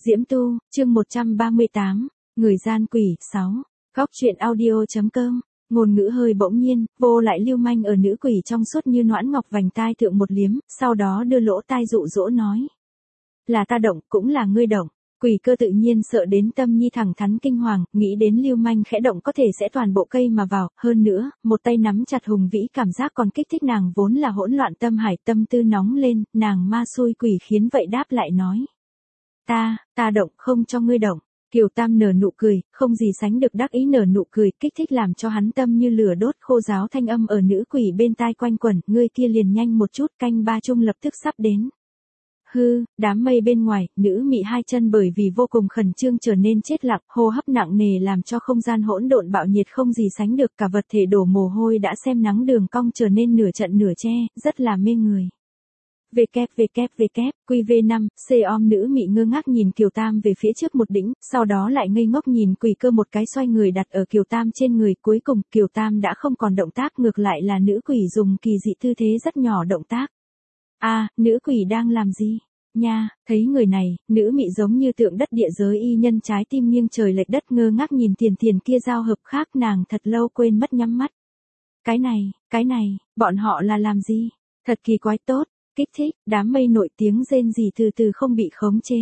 Diễm Tu, chương 138, Người gian quỷ, 6. Góc truyện audio.com. Ngôn ngữ hơi bỗng nhiên, vô lại lưu manh ở nữ quỷ trong suốt như noãn ngọc vành tai thượng một liếm, sau đó đưa lỗ tai dụ dỗ nói. Là ta động, cũng là ngươi động. Quỷ cơ tự nhiên sợ đến tâm nhi thẳng thắn kinh hoàng, nghĩ đến lưu manh khẽ động có thể sẽ toàn bộ cây mà vào, hơn nữa, một tay nắm chặt hùng vĩ cảm giác còn kích thích nàng vốn là hỗn loạn tâm hải, tâm tư nóng lên, nàng ma xui quỷ khiến vậy đáp lại nói. Ta động không cho ngươi động. Kiều Tam nở nụ cười, không gì sánh được đắc ý nở nụ cười, kích thích làm cho hắn tâm như lửa đốt, khô giáo thanh âm ở nữ quỷ bên tai quanh quẩn, ngươi kia liền nhanh một chút, canh ba chung lập tức sắp đến. Hư, đám mây bên ngoài, nữ mị hai chân bởi vì vô cùng khẩn trương trở nên chết lặng, hô hấp nặng nề làm cho không gian hỗn độn bạo nhiệt không gì sánh được, cả vật thể đổ mồ hôi đã xem nắng đường cong trở nên nửa trận nửa che, rất là mê người. QV5, C-om nữ mị ngơ ngác nhìn Kiều Tam về phía trước một đỉnh, sau đó lại ngây ngốc nhìn quỷ cơ một cái xoay người đặt ở Kiều Tam trên người, cuối cùng Kiều Tam đã không còn động tác, ngược lại là nữ quỷ dùng kỳ dị tư thế rất nhỏ động tác. Nữ quỷ đang làm gì? Nha, thấy người này, nữ mị giống như tượng đất địa giới y nhân trái tim nghiêng trời lệch đất ngơ ngác nhìn tiền kia giao hợp khác, nàng thật lâu quên mất nhắm mắt. Cái này, bọn họ là làm gì? Thật kỳ quái, tốt. Kích thích, đám mây nổi tiếng rên rỉ từ từ không bị khống chế.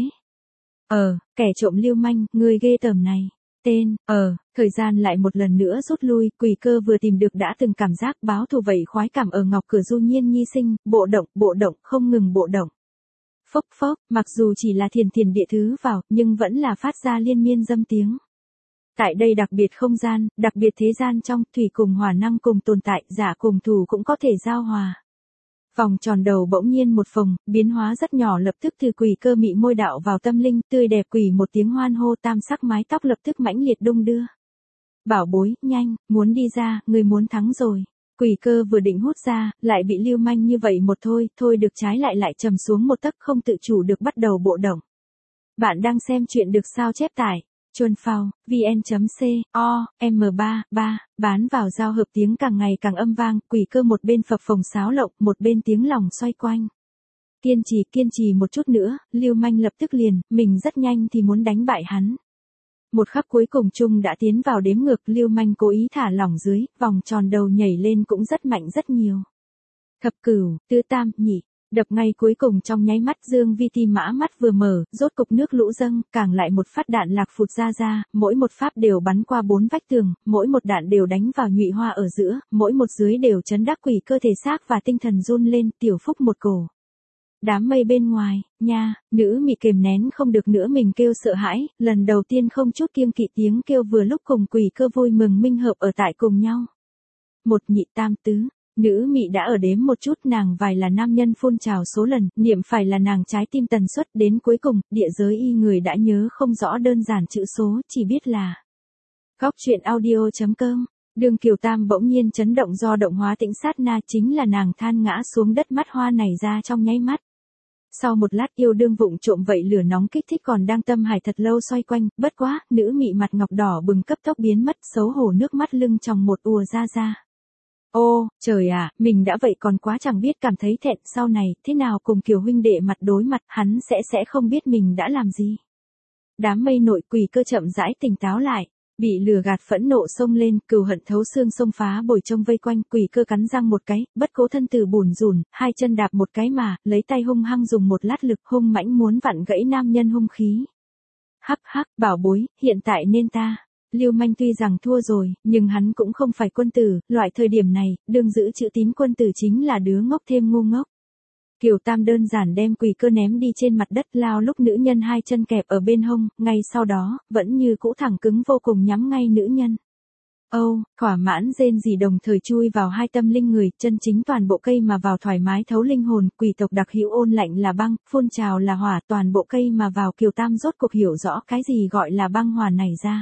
Kẻ trộm lưu manh, người ghê tởm này. Tên, thời gian lại một lần nữa rút lui, quỷ cơ vừa tìm được đã từng cảm giác báo thù vậy khoái cảm ở ngọc cửa du nhiên nhi sinh, bộ động, không ngừng bộ động. Phốc, mặc dù chỉ là thiền địa thứ vào, nhưng vẫn là phát ra liên miên dâm tiếng. Tại đây đặc biệt không gian, đặc biệt thế gian trong, thủy cùng hỏa năng cùng tồn tại, giả cùng thù cũng có thể giao hòa. Vòng tròn đầu bỗng nhiên một phồng, biến hóa rất nhỏ lập tức từ quỷ cơ mị môi đạo vào tâm linh, tươi đẹp quỷ một tiếng hoan hô, tam sắc mái tóc lập tức mãnh liệt đung đưa. Bảo bối, nhanh, muốn đi ra, người muốn thắng rồi. Quỷ cơ vừa định hút ra, lại bị lưu manh như vậy một thôi được trái lại trầm xuống một tấc, không tự chủ được bắt đầu bộ động. Bạn đang xem chuyện được sao chép tải. Chuồn phao, vn.co.m3, bán vào giao hợp tiếng càng ngày càng âm vang, quỷ cơ một bên phập phồng sáo lộng, một bên tiếng lòng xoay quanh. Kiên trì một chút nữa, lưu manh lập tức liền, mình rất nhanh thì muốn đánh bại hắn. Một khắc cuối cùng chung đã tiến vào đếm ngược, lưu manh cố ý thả lỏng dưới, vòng tròn đầu nhảy lên cũng rất mạnh rất nhiều. Thập cửu, tứ tam, nhị. Đập ngay cuối cùng trong nháy mắt Dương Vi Ti mã mắt vừa mở, rốt cục nước lũ dâng, càng lại một phát đạn lạc phụt ra, mỗi một phát đều bắn qua 4 vách tường, mỗi một đạn đều đánh vào nhụy hoa ở giữa, mỗi một dưới đều chấn đắc quỷ cơ thể xác và tinh thần run lên, tiểu phúc một cổ. Đám mây bên ngoài, nha, nữ mị kềm nén không được nữa mình kêu sợ hãi, lần đầu tiên không chút kiêng kỵ tiếng kêu vừa lúc cùng quỷ cơ vui mừng minh hợp ở tại cùng nhau. Một nhị tam tứ. Nữ mị đã ở đếm một chút, nàng vài là nam nhân phun trào số lần, niệm phải là nàng trái tim tần suất, đến cuối cùng, địa giới y người đã nhớ không rõ đơn giản chữ số, chỉ biết là. Góc truyện audio.com. Đường Kiều Tam bỗng nhiên chấn động do động hóa tĩnh sát na, chính là nàng than ngã xuống đất, mắt hoa nảy ra trong nháy mắt. Sau một lát yêu đương vụng trộm vậy lửa nóng kích thích còn đang tâm hải thật lâu xoay quanh, bất quá, nữ mị mặt ngọc đỏ bừng cấp tốc biến mất, xấu hổ nước mắt lưng tròng một ùa ra. Ô, trời ạ, mình đã vậy còn quá chẳng biết cảm thấy thẹn, sau này, thế nào cùng Kiều huynh đệ mặt đối mặt, hắn sẽ không biết mình đã làm gì. Đám mây nội quỷ cơ chậm rãi tỉnh táo lại, bị lừa gạt phẫn nộ xông lên, cừu hận thấu xương xông phá bồi trông vây quanh, quỷ cơ cắn răng một cái, bất cố thân từ bùn rùn, hai chân đạp một cái mà, lấy tay hung hăng dùng một lát lực hung mãnh muốn vặn gãy nam nhân hung khí. Hắc, bảo bối, hiện tại nên ta. Lưu manh tuy rằng thua rồi, nhưng hắn cũng không phải quân tử, loại thời điểm này, đương giữ chữ tín quân tử chính là đứa ngốc thêm ngu ngốc. Kiều Tam đơn giản đem quỷ cơ ném đi trên mặt đất, lao lúc nữ nhân hai chân kẹp ở bên hông, ngay sau đó, vẫn như cũ thẳng cứng vô cùng nhắm ngay nữ nhân. Thỏa mãn rên rỉ đồng thời chui vào hai tâm linh người, chân chính toàn bộ cây mà vào thoải mái thấu linh hồn, quỷ tộc đặc hữu ôn lạnh là băng, phun trào là hỏa, toàn bộ cây mà vào. Kiều Tam rốt cuộc hiểu rõ cái gì gọi là băng hỏa này ra.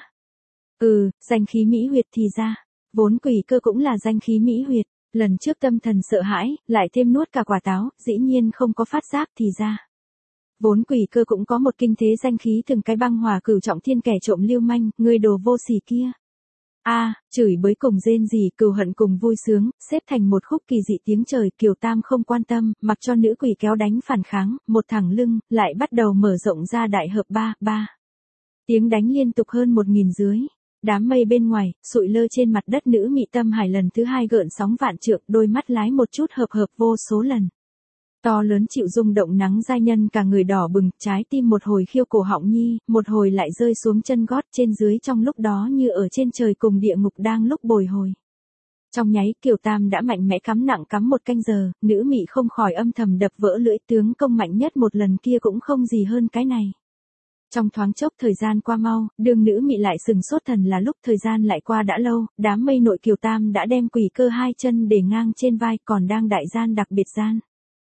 Danh khí mỹ huyệt thì ra. Vốn quỷ cơ cũng là danh khí mỹ huyệt. Lần trước tâm thần sợ hãi, lại thêm nuốt cả quả táo, dĩ nhiên không có phát giác thì ra. Vốn quỷ cơ cũng có một kinh thế danh khí từng cái băng hỏa cửu trọng thiên kẻ trộm lưu manh, người đồ vô sỉ kia. Chửi bới cùng rên rỉ, cừu hận cùng vui sướng, xếp thành một khúc kỳ dị tiếng trời, Kiều Tam không quan tâm, mặc cho nữ quỷ kéo đánh phản kháng, một thẳng lưng, lại bắt đầu mở rộng ra đại hợp ba. Tiếng đánh liên tục hơn 1000 dưới. Đám mây bên ngoài, sụi lơ trên mặt đất, nữ mị tâm hải lần thứ hai gợn sóng vạn trượng, đôi mắt lái một chút hợp vô số lần. To lớn chịu rung động nắng giai nhân cả người đỏ bừng, trái tim một hồi khiêu cổ họng nhi, một hồi lại rơi xuống chân gót, trên dưới trong lúc đó như ở trên trời cùng địa ngục đang lúc bồi hồi. Trong nháy, Kiều Tam đã mạnh mẽ cắm nặng cắm 1 canh giờ, nữ mị không khỏi âm thầm đập vỡ lưỡi, tướng công mạnh nhất một lần kia cũng không gì hơn cái này. Trong thoáng chốc thời gian qua mau, đường nữ mị lại sừng sốt thần là lúc thời gian lại qua đã lâu, đám mây nội Kiều Tam đã đem quỷ cơ 2 chân để ngang trên vai, còn đang đại gian đặc biệt gian.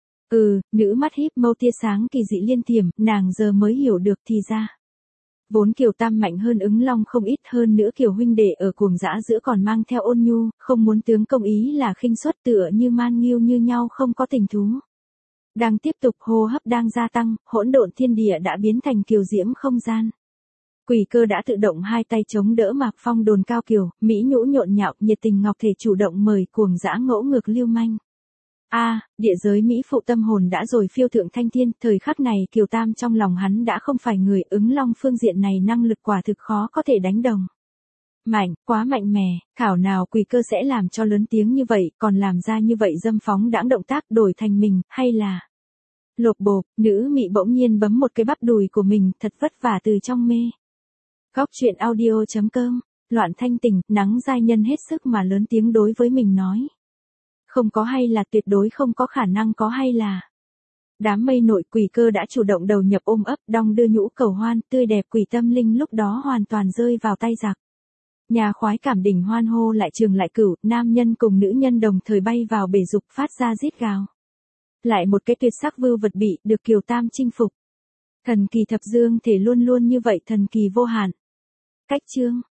Nữ mắt híp mâu tia sáng kỳ dị liên tiềm, nàng giờ mới hiểu được thì ra. Vốn Kiều Tam mạnh hơn ứng long không ít, hơn nữa Kiều huynh đệ ở cuồng dã giữa còn mang theo ôn nhu, không muốn tướng công ý là khinh suất, tựa như man nghiêu như nhau không có tình thú. Đang tiếp tục hô hấp đang gia tăng, hỗn độn thiên địa đã biến thành kiều diễm không gian. Quỷ cơ đã tự động 2 tay chống đỡ Mạc Phong đồn cao kiều, mỹ nhũ nhộn nhạo, nhiệt tình ngọc thể chủ động mời cuồng dã ngỗ ngược lưu manh. Địa giới mỹ phụ tâm hồn đã rồi phiêu thượng thanh thiên, thời khắc này Kiều Tam trong lòng hắn đã không phải người, ứng long phương diện này năng lực quả thực khó có thể đánh đồng. Mạnh, quá mạnh mẽ, thảo nào quỷ cơ sẽ làm cho lớn tiếng như vậy, còn làm ra như vậy dâm phóng đãng động tác đổi thành mình, hay là... Lột bộp, nữ mị bỗng nhiên bấm một cái bắp đùi của mình, thật vất vả từ trong mê. Góc truyện audio.com, loạn thanh tình, nắng giai nhân hết sức mà lớn tiếng đối với mình nói. Không có hay là tuyệt đối không có khả năng có hay là. Đám mây nội quỷ cơ đã chủ động đầu nhập ôm ấp, đong đưa nhũ cầu hoan, tươi đẹp quỷ tâm linh lúc đó hoàn toàn rơi vào tay giặc. Nhà khoái cảm đỉnh hoan hô lại trường lại cửu, nam nhân cùng nữ nhân đồng thời bay vào bể dục phát ra rít gào. Lại một cái tuyệt sắc vưu vật bị được Kiều Tam chinh phục. Thần kỳ thập dương thể luôn luôn như vậy, thần kỳ vô hạn. Cách chương